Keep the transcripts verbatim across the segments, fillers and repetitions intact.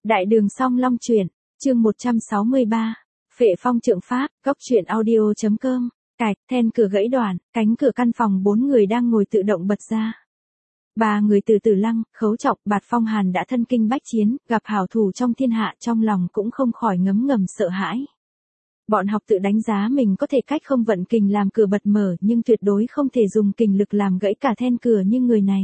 Đại đường Song Long truyện, chương một trăm sáu mươi ba, Phệ Phong trượng pháp, góc truyện audio.com, cạch, then cửa gãy đoạn, cánh cửa căn phòng bốn người đang ngồi tự động bật ra. Ba người từ Tử Lăng, Khấu Trọng, Bạt Phong Hàn đã thân kinh bách chiến, gặp hảo thủ trong thiên hạ, trong lòng cũng không khỏi ngấm ngầm sợ hãi. Bọn học tự đánh giá mình có thể cách không vận kình làm cửa bật mở, nhưng tuyệt đối không thể dùng kình lực làm gãy cả then cửa như người này.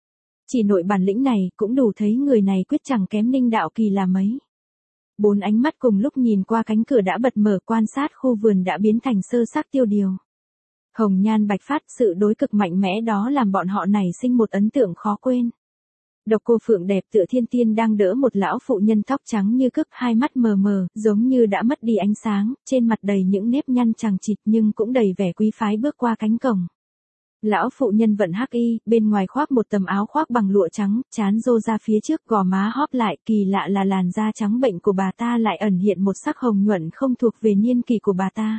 Chỉ nội bản lĩnh này cũng đủ thấy người này quyết chẳng kém Ninh Đạo Kỳ là mấy. Bốn ánh mắt cùng lúc nhìn qua cánh cửa đã bật mở, quan sát khu vườn đã biến thành sơ xác tiêu điều. Hồng nhan bạch phát, sự đối cực mạnh mẽ đó làm bọn họ nảy sinh một ấn tượng khó quên. Độc Cô Phượng đẹp tựa thiên tiên đang đỡ một lão phụ nhân tóc trắng như cước, hai mắt mờ mờ, giống như đã mất đi ánh sáng, trên mặt đầy những nếp nhăn chằng chịt nhưng cũng đầy vẻ quý phái bước qua cánh cổng. Lão phụ nhân vận hắc y, bên ngoài khoác một tấm áo khoác bằng lụa trắng, trán rô ra phía trước, gò má hóp lại, kỳ lạ là làn da trắng bệnh của bà ta lại ẩn hiện một sắc hồng nhuận không thuộc về niên kỳ của bà ta.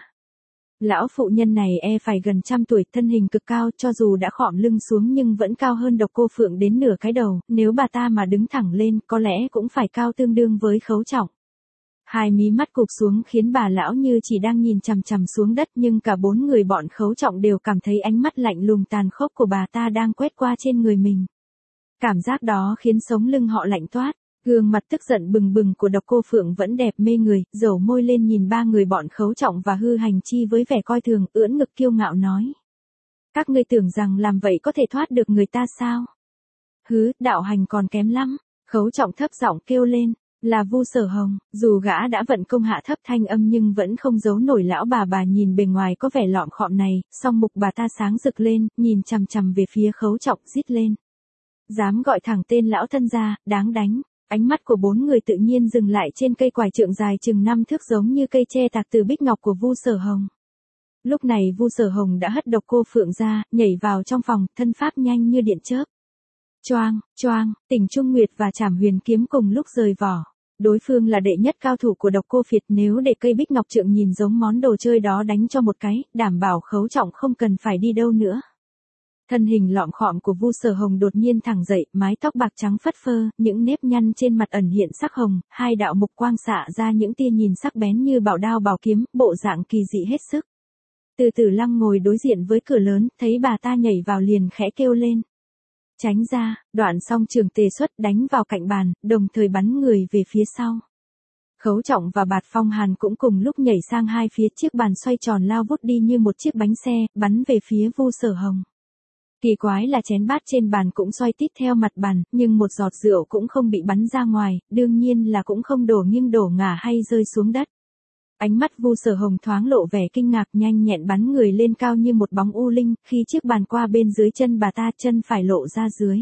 Lão phụ nhân này e phải gần trăm tuổi, thân hình cực cao, cho dù đã khom lưng xuống nhưng vẫn cao hơn Độc Cô Phượng đến nửa cái đầu, nếu bà ta mà đứng thẳng lên, có lẽ cũng phải cao tương đương với Khấu Trọng. Hai mí mắt cụp xuống khiến bà lão như chỉ đang nhìn chằm chằm xuống đất, nhưng cả bốn người bọn Khấu Trọng đều cảm thấy ánh mắt lạnh lùng tàn khốc của bà ta đang quét qua trên người mình. Cảm giác đó khiến sống lưng họ lạnh toát. Gương mặt tức giận bừng bừng của Độc Cô Phượng vẫn đẹp mê người, dầu môi lên nhìn ba người bọn Khấu Trọng và Hư Hành Chi với vẻ coi thường, ưỡn ngực kiêu ngạo nói: các ngươi tưởng rằng làm vậy có thể thoát được người ta sao? Hứ, đạo hành còn kém lắm. Khấu Trọng thấp giọng kêu lên: là Vu Sở Hồng. Dù gã đã vận công hạ thấp thanh âm nhưng vẫn không giấu nổi lão bà bà nhìn bề ngoài có vẻ lọm khọm này, song mục bà ta sáng rực lên, nhìn chằm chằm về phía Khấu Trọng, rít lên: dám gọi thẳng tên lão thân ra, đáng đánh. Ánh mắt của bốn người tự nhiên dừng lại trên cây quải trượng dài chừng năm thước giống như cây tre tạc từ bích ngọc của Vu Sở Hồng. Lúc này Vu Sở Hồng đã hất Độc Cô Phượng ra, nhảy vào trong phòng, thân pháp nhanh như điện chớp. Choang, choang, Tỉnh Trung Nguyệt và Trảm Huyền kiếm cùng lúc rời vỏ. Đối phương là đệ nhất cao thủ của Độc Cô Phiệt, nếu để cây bích ngọc trượng nhìn giống món đồ chơi đó đánh cho một cái, đảm bảo Khấu Trọng không cần phải đi đâu nữa. Thân hình lọm khọm của Vu Sở Hồng đột nhiên thẳng dậy, mái tóc bạc trắng phất phơ, những nếp nhăn trên mặt ẩn hiện sắc hồng, hai đạo mục quang xạ ra những tia nhìn sắc bén như bảo đao bảo kiếm, bộ dạng kỳ dị hết sức. Từ Tử Lăng ngồi đối diện với cửa lớn, thấy bà ta nhảy vào liền khẽ kêu lên: tránh ra. Đoạn xong trường tề xuất đánh vào cạnh bàn, đồng thời bắn người về phía sau. Khấu Trọng và Bạt Phong Hàn cũng cùng lúc nhảy sang hai phía, chiếc bàn xoay tròn lao vút đi như một chiếc bánh xe, bắn về phía Vu Sở Hồng. Kỳ quái là chén bát trên bàn cũng xoay tít theo mặt bàn, nhưng một giọt rượu cũng không bị bắn ra ngoài, đương nhiên là cũng không đổ nghiêng đổ ngả hay rơi xuống đất. Ánh mắt Vu Sở Hồng thoáng lộ vẻ kinh ngạc, nhanh nhẹn bắn người lên cao như một bóng u linh, khi chiếc bàn qua bên dưới chân bà ta, chân phải lộ ra dưới.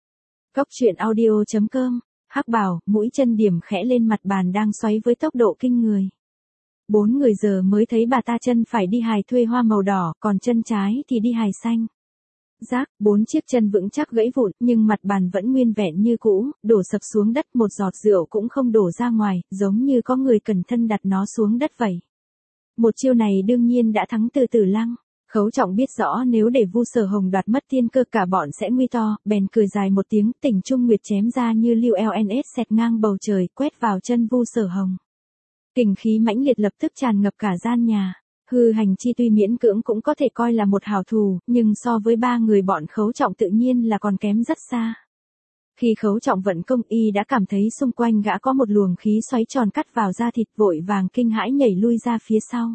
Góc truyện audio.com, hắc bào, mũi chân điểm khẽ lên mặt bàn đang xoáy với tốc độ kinh người. Bốn người giờ mới thấy bà ta chân phải đi hài thuê hoa màu đỏ, còn chân trái thì đi hài xanh. Rác, bốn chiếc chân vững chắc gãy vụn, nhưng mặt bàn vẫn nguyên vẹn như cũ, đổ sập xuống đất, một giọt rượu cũng không đổ ra ngoài, giống như có người cẩn thân đặt nó xuống đất vậy. Một chiêu này đương nhiên đã thắng Từ Tử Lăng. Khấu Trọng biết rõ nếu để Vu Sở Hồng đoạt mất tiên cơ cả bọn sẽ nguy to, bèn cười dài một tiếng, Tỉnh Trung Nguyệt chém ra như lưu lns xẹt ngang bầu trời, quét vào chân Vu Sở Hồng. Kình khí mãnh liệt lập tức tràn ngập cả gian nhà. Hư Hành Chi tuy miễn cưỡng cũng có thể coi là một hảo thủ, nhưng so với ba người bọn Khấu Trọng tự nhiên là còn kém rất xa. Khi Khấu Trọng vận công, y đã cảm thấy xung quanh gã có một luồng khí xoáy tròn cắt vào da thịt, vội vàng kinh hãi nhảy lui ra phía sau.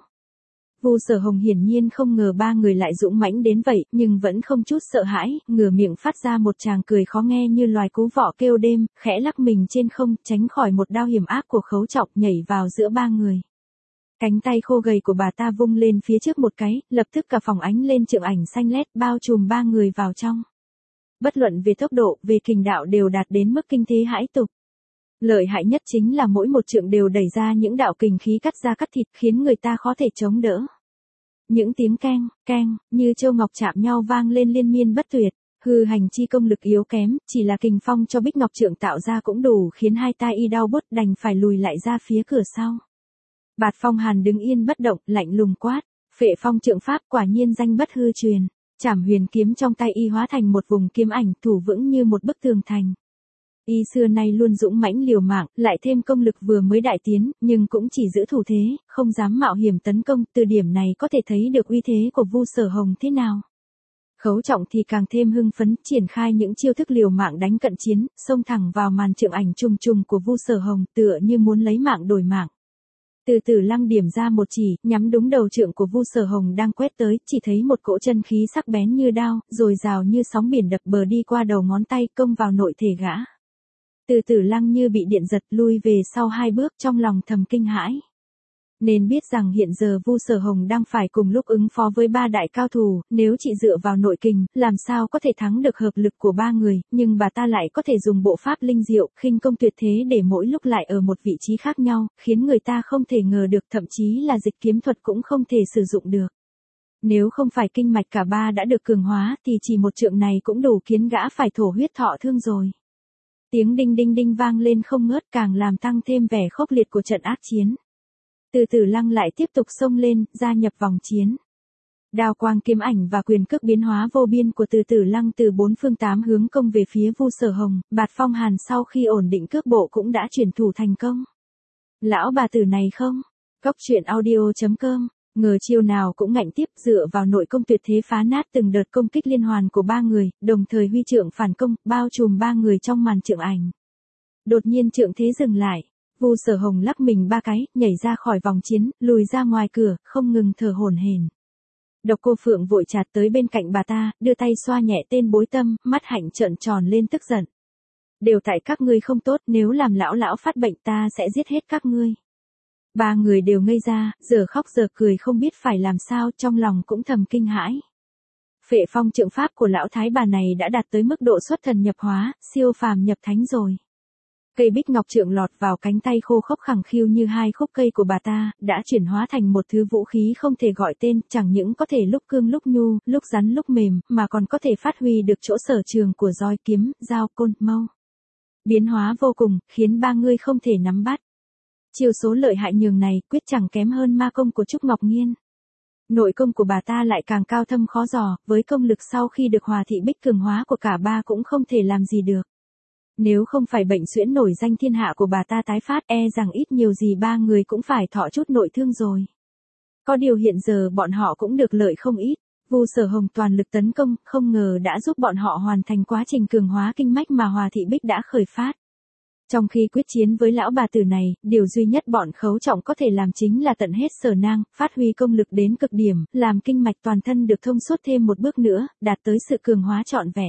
Vu Sở Hồng hiển nhiên không ngờ ba người lại dũng mãnh đến vậy, nhưng vẫn không chút sợ hãi, ngửa miệng phát ra một tràng cười khó nghe như loài cú vọ kêu đêm, khẽ lắc mình trên không, tránh khỏi một đao hiểm ác của Khấu Trọng, nhảy vào giữa ba người. Cánh tay khô gầy của bà ta vung lên phía trước một cái, lập tức cả phòng ánh lên trượng ảnh xanh lét, bao trùm ba người vào trong. Bất luận về tốc độ, về kình đạo đều đạt đến mức kinh thế hãi tục. Lợi hại nhất chính là mỗi một trượng đều đẩy ra những đạo kình khí cắt da cắt thịt, khiến người ta khó thể chống đỡ. Những tiếng keng, keng, như châu ngọc chạm nhau vang lên liên miên bất tuyệt. Hư Hành Chi công lực yếu kém, chỉ là kình phong cho bích ngọc trượng tạo ra cũng đủ khiến hai tai y đau bứt, đành phải lùi lại ra phía cửa sau. Bạt Phong Hàn đứng yên bất động, lạnh lùng quát: Phệ Phong trượng pháp quả nhiên danh bất hư truyền. Trảm Huyền kiếm trong tay y hóa thành một vùng kiếm ảnh, thủ vững như một bức tường thành. Y xưa nay luôn dũng mãnh liều mạng, lại thêm công lực vừa mới đại tiến, nhưng cũng chỉ giữ thủ thế, không dám mạo hiểm tấn công, từ điểm này có thể thấy được uy thế của Vu Sở Hồng thế nào. Khấu Trọng thì càng thêm hưng phấn, triển khai những chiêu thức liều mạng đánh cận chiến, xông thẳng vào màn trượng ảnh trùng trùng của Vu Sở Hồng, tựa như muốn lấy mạng đổi mạng. Từ Tử Lăng điểm ra một chỉ, nhắm đúng đầu trượng của Vu Sở Hồng đang quét tới, chỉ thấy một cỗ chân khí sắc bén như đao, rồi rào như sóng biển đập bờ đi qua đầu ngón tay, công vào nội thể gã. Từ Tử Lăng như bị điện giật lui về sau hai bước, trong lòng thầm kinh hãi. Nên biết rằng hiện giờ Vu Sở Hồng đang phải cùng lúc ứng phó với ba đại cao thủ, nếu chỉ dựa vào nội kình, làm sao có thể thắng được hợp lực của ba người, nhưng bà ta lại có thể dùng bộ pháp linh diệu, khinh công tuyệt thế để mỗi lúc lại ở một vị trí khác nhau, khiến người ta không thể ngờ được, thậm chí là dịch kiếm thuật cũng không thể sử dụng được. Nếu không phải kinh mạch cả ba đã được cường hóa thì chỉ một trượng này cũng đủ khiến gã phải thổ huyết thọ thương rồi. Tiếng đinh đinh đinh vang lên không ngớt, càng làm tăng thêm vẻ khốc liệt của trận ác chiến. Từ Tử Lăng lại tiếp tục xông lên, gia nhập vòng chiến. Đao quang kiếm ảnh và quyền cước biến hóa vô biên của Từ Tử Lăng từ bốn phương tám hướng công về phía Vu Sở Hồng, Bạt Phong Hàn sau khi ổn định cước bộ cũng đã chuyển thủ thành công. Lão bà tử này không? Cóc truyện audio chấm com, ngờ chiêu nào cũng ngạnh tiếp, dựa vào nội công tuyệt thế phá nát từng đợt công kích liên hoàn của ba người, đồng thời huy trượng phản công, bao trùm ba người trong màn trượng ảnh. Đột nhiên trượng thế dừng lại. Vu Sở Hồng lắc mình ba cái, nhảy ra khỏi vòng chiến, lùi ra ngoài cửa, không ngừng thở hổn hển. Độc Cô Phượng vội chạt tới bên cạnh bà ta, đưa tay xoa nhẹ tên bối tâm, mắt hạnh trợn tròn lên tức giận. Đều tại các ngươi không tốt, nếu làm lão lão phát bệnh ta sẽ giết hết các ngươi. Ba người đều ngây ra, giờ khóc giờ cười không biết phải làm sao, trong lòng cũng thầm kinh hãi. Phệ phong trượng pháp của lão thái bà này đã đạt tới mức độ xuất thần nhập hóa, siêu phàm nhập thánh rồi. Cây bích ngọc trượng lọt vào cánh tay khô khốc khẳng khiu như hai khúc cây của bà ta, đã chuyển hóa thành một thứ vũ khí không thể gọi tên, chẳng những có thể lúc cương lúc nhu, lúc rắn lúc mềm, mà còn có thể phát huy được chỗ sở trường của roi kiếm, dao, côn, mâu. Biến hóa vô cùng, khiến ba người không thể nắm bắt. Chiêu số lợi hại nhường này, quyết chẳng kém hơn ma công của Trúc Ngọc Nhiên. Nội công của bà ta lại càng cao thâm khó dò, với công lực sau khi được Hòa Thị Bích cường hóa của cả ba cũng không thể làm gì được. Nếu không phải bệnh suyễn nổi danh thiên hạ của bà ta tái phát, e rằng ít nhiều gì ba người cũng phải thọ chút nội thương rồi. Có điều hiện giờ bọn họ cũng được lợi không ít. Vu Sở Hồng toàn lực tấn công, không ngờ đã giúp bọn họ hoàn thành quá trình cường hóa kinh mách mà Hòa Thị Bích đã khởi phát. Trong khi quyết chiến với lão bà tử này, điều duy nhất bọn Khấu Trọng có thể làm chính là tận hết sở nang, phát huy công lực đến cực điểm, làm kinh mạch toàn thân được thông suốt thêm một bước nữa, đạt tới sự cường hóa trọn vẹn.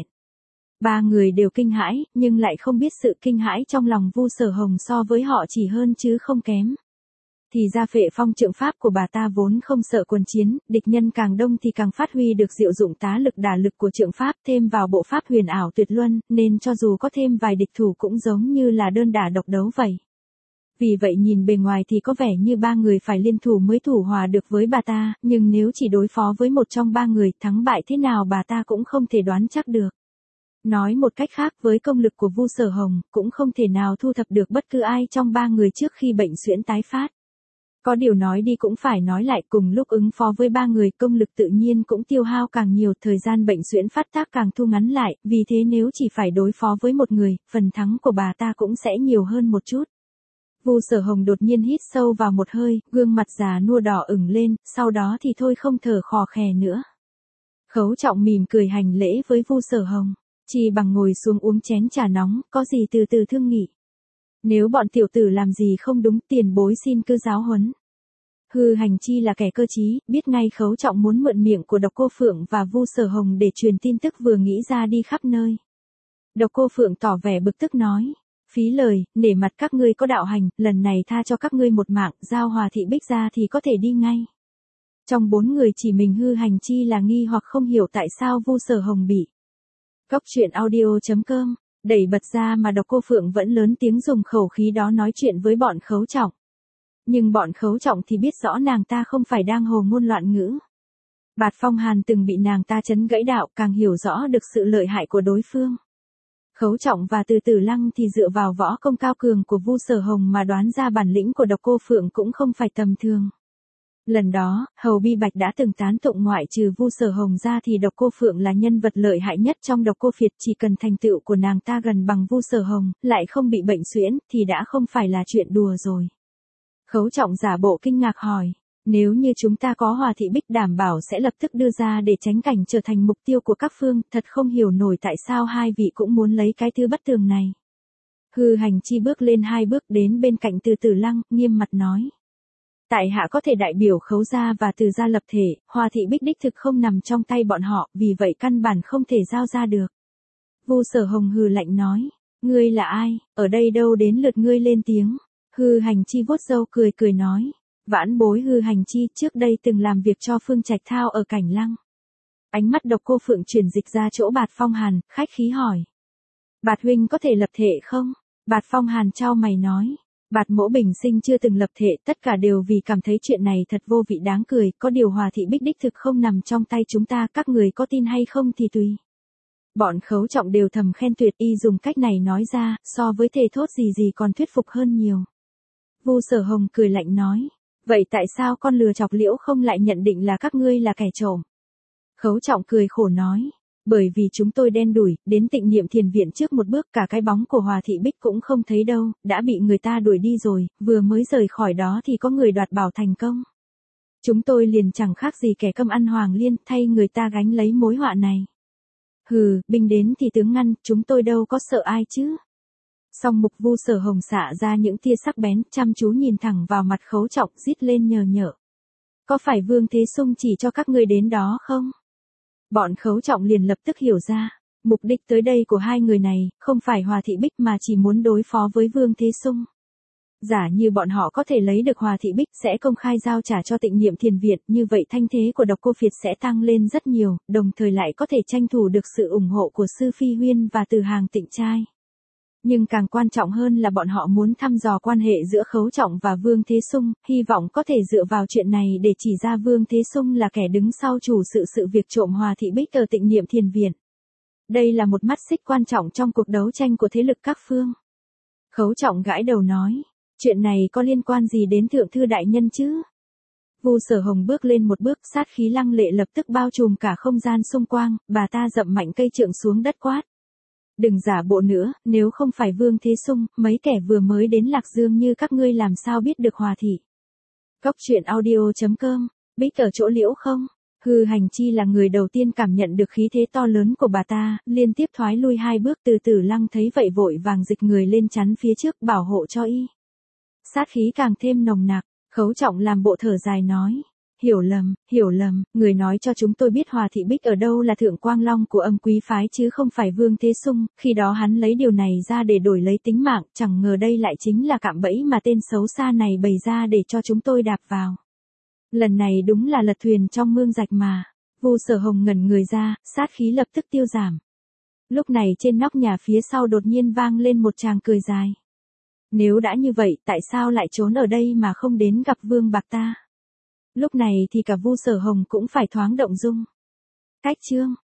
Ba người đều kinh hãi, nhưng lại không biết sự kinh hãi trong lòng Vu Sở Hồng so với họ chỉ hơn chứ không kém. Thì ra Phệ phong trượng pháp của bà ta vốn không sợ quần chiến, địch nhân càng đông thì càng phát huy được diệu dụng tá lực đả lực của trượng pháp, thêm vào bộ pháp huyền ảo tuyệt luân, nên cho dù có thêm vài địch thủ cũng giống như là đơn đả độc đấu vậy. Vì vậy nhìn bề ngoài thì có vẻ như ba người phải liên thủ mới thủ hòa được với bà ta, nhưng nếu chỉ đối phó với một trong ba người, thắng bại thế nào bà ta cũng không thể đoán chắc được. Nói một cách khác, với công lực của Vu Sở Hồng, cũng không thể nào thu thập được bất cứ ai trong ba người trước khi bệnh suyễn tái phát. Có điều nói đi cũng phải nói lại, cùng lúc ứng phó với ba người, công lực tự nhiên cũng tiêu hao càng nhiều, thời gian bệnh suyễn phát tác càng thu ngắn lại, vì thế nếu chỉ phải đối phó với một người, phần thắng của bà ta cũng sẽ nhiều hơn một chút. Vu Sở Hồng đột nhiên hít sâu vào một hơi, gương mặt già nua đỏ ửng lên, sau đó thì thôi không thở khò khè nữa. Khấu Trọng mỉm cười hành lễ với Vu Sở Hồng. Chỉ bằng ngồi xuống uống chén trà nóng, có gì từ từ thương nghị. Nếu bọn tiểu tử làm gì không đúng, tiền bối xin cứ giáo huấn. Hư Hành Chi là kẻ cơ trí, biết ngay Khấu Trọng muốn mượn miệng của Độc Cô Phượng và Vu Sở Hồng để truyền tin tức vừa nghĩ ra đi khắp nơi. Độc Cô Phượng tỏ vẻ bực tức nói, phí lời, nể mặt các ngươi có đạo hành, lần này tha cho các ngươi một mạng, giao Hòa Thị Bích ra thì có thể đi ngay. Trong bốn người chỉ mình Hư Hành Chi là nghi hoặc không hiểu tại sao Vu Sở Hồng bị. Cóc truyện audio chấm com, đẩy bật ra mà Độc Cô Phượng vẫn lớn tiếng dùng khẩu khí đó nói chuyện với bọn Khấu Trọng. Nhưng bọn Khấu Trọng thì biết rõ nàng ta không phải đang hồ ngôn loạn ngữ. Bạt Phong Hàn từng bị nàng ta chấn gãy đạo, càng hiểu rõ được sự lợi hại của đối phương. Khấu Trọng và Từ Tử Lăng thì dựa vào võ công cao cường của Vu Sở Hồng mà đoán ra bản lĩnh của Độc Cô Phượng cũng không phải tầm thường. Lần đó, Hầu Bi Bạch đã từng tán tụng ngoại trừ Vu Sở Hồng ra thì Độc Cô Phượng là nhân vật lợi hại nhất trong Độc Cô Phiệt, chỉ cần thành tựu của nàng ta gần bằng Vu Sở Hồng, lại không bị bệnh suyễn, thì đã không phải là chuyện đùa rồi. Khấu Trọng giả bộ kinh ngạc hỏi, nếu như chúng ta có Hòa Thị Bích đảm bảo sẽ lập tức đưa ra để tránh cảnh trở thành mục tiêu của các phương, thật không hiểu nổi tại sao hai vị cũng muốn lấy cái thứ bất tường này. Hư Hành Chi bước lên hai bước đến bên cạnh Từ Tử Lăng, nghiêm mặt nói. Tại hạ có thể đại biểu Khấu gia và Từ gia lập thể, Hòa Thị Bích đích thực không nằm trong tay bọn họ, vì vậy căn bản không thể giao ra được. Vu Sở Hồng hừ lạnh nói, ngươi là ai, ở đây đâu đến lượt ngươi lên tiếng. Hư Hành Chi vuốt râu cười cười nói, vãn bối Hư Hành Chi trước đây từng làm việc cho Phương Trạch Thao ở Cảnh Lăng. Ánh mắt Độc Cô Phượng chuyển dịch ra chỗ Bạt Phong Hàn, khách khí hỏi. Bạt huynh có thể lập thể không? Bạt Phong Hàn chau mày nói. Bạt mỗ bình sinh chưa từng lập thể, tất cả đều vì cảm thấy chuyện này thật vô vị đáng cười, có điều Hòa Thị Bích đích thực không nằm trong tay chúng ta, các người có tin hay không thì tùy. Bọn Khấu Trọng đều thầm khen tuyệt, y dùng cách này nói ra, so với thề thốt gì gì còn thuyết phục hơn nhiều. Vu Sở Hồng cười lạnh nói, vậy tại sao con lừa chọc Liễu không lại nhận định là các ngươi là kẻ trộm? Khấu Trọng cười khổ nói, bởi vì chúng tôi đen đủi, đến Tịnh Niệm Thiền Viện trước một bước cả cái bóng của Hòa Thị Bích cũng không thấy đâu, đã bị người ta đuổi đi rồi, vừa mới rời khỏi đó thì có người đoạt bảo thành công. Chúng tôi liền chẳng khác gì kẻ cơm ăn hoàng liên, thay người ta gánh lấy mối họa này. Hừ, binh đến thì tướng ngăn, chúng tôi đâu có sợ ai chứ. Song mục Vu Sở Hồng xạ ra những tia sắc bén, chăm chú nhìn thẳng vào mặt Khấu Trọng, rít lên nhờ nhở. Có phải Vương Thế Sung chỉ cho các ngươi đến đó không? Bọn Khấu Trọng liền lập tức hiểu ra, mục đích tới đây của hai người này, không phải Hòa Thị Bích mà chỉ muốn đối phó với Vương Thế Sung. Giả như bọn họ có thể lấy được Hòa Thị Bích sẽ công khai giao trả cho Tịnh Niệm Thiền Viện, như vậy thanh thế của Độc Cô Phiệt sẽ tăng lên rất nhiều, đồng thời lại có thể tranh thủ được sự ủng hộ của Sư Phi Huyên và Từ Hàng Tịnh Trai. Nhưng càng quan trọng hơn là bọn họ muốn thăm dò quan hệ giữa Khấu Trọng và Vương Thế Sung, hy vọng có thể dựa vào chuyện này để chỉ ra Vương Thế Sung là kẻ đứng sau chủ sự sự việc trộm Hòa Thị Bích ở Tịnh Niệm Thiền Viện. Đây là một mắt xích quan trọng trong cuộc đấu tranh của thế lực các phương. Khấu Trọng gãi đầu nói, chuyện này có liên quan gì đến Thượng Thư đại nhân chứ? Vu Sở Hồng bước lên một bước, sát khí lăng lệ lập tức bao trùm cả không gian xung quanh, bà ta dậm mạnh cây trượng xuống đất quát. Đừng giả bộ nữa, nếu không phải Vương Thế Sung, mấy kẻ vừa mới đến Lạc Dương như các ngươi làm sao biết được Hòa Thị. Cốc truyện audio chấm com, Bích ở chỗ Liễu không? Hư Hành Chi là người đầu tiên cảm nhận được khí thế to lớn của bà ta, liên tiếp thoái lui hai bước. Từ Tử Lăng thấy vậy vội vàng dịch người lên chắn phía trước bảo hộ cho y. Sát khí càng thêm nồng nặc, Khấu Trọng làm bộ thở dài nói. Hiểu lầm, hiểu lầm, người nói cho chúng tôi biết Hòa Thị Bích ở đâu là Thượng Quang Long của Âm Quý Phái chứ không phải Vương Thế Sung, khi đó hắn lấy điều này ra để đổi lấy tính mạng, chẳng ngờ đây lại chính là cạm bẫy mà tên xấu xa này bày ra để cho chúng tôi đạp vào. Lần này đúng là lật thuyền trong mương rạch mà. Vu Sở Hồng ngẩn người ra, sát khí lập tức tiêu giảm. Lúc này trên nóc nhà phía sau đột nhiên vang lên một tràng cười dài. Nếu đã như vậy, tại sao lại trốn ở đây mà không đến gặp Vương Bạc ta? Lúc này thì cả Vu Sở Hồng cũng phải thoáng động dung. Cách chương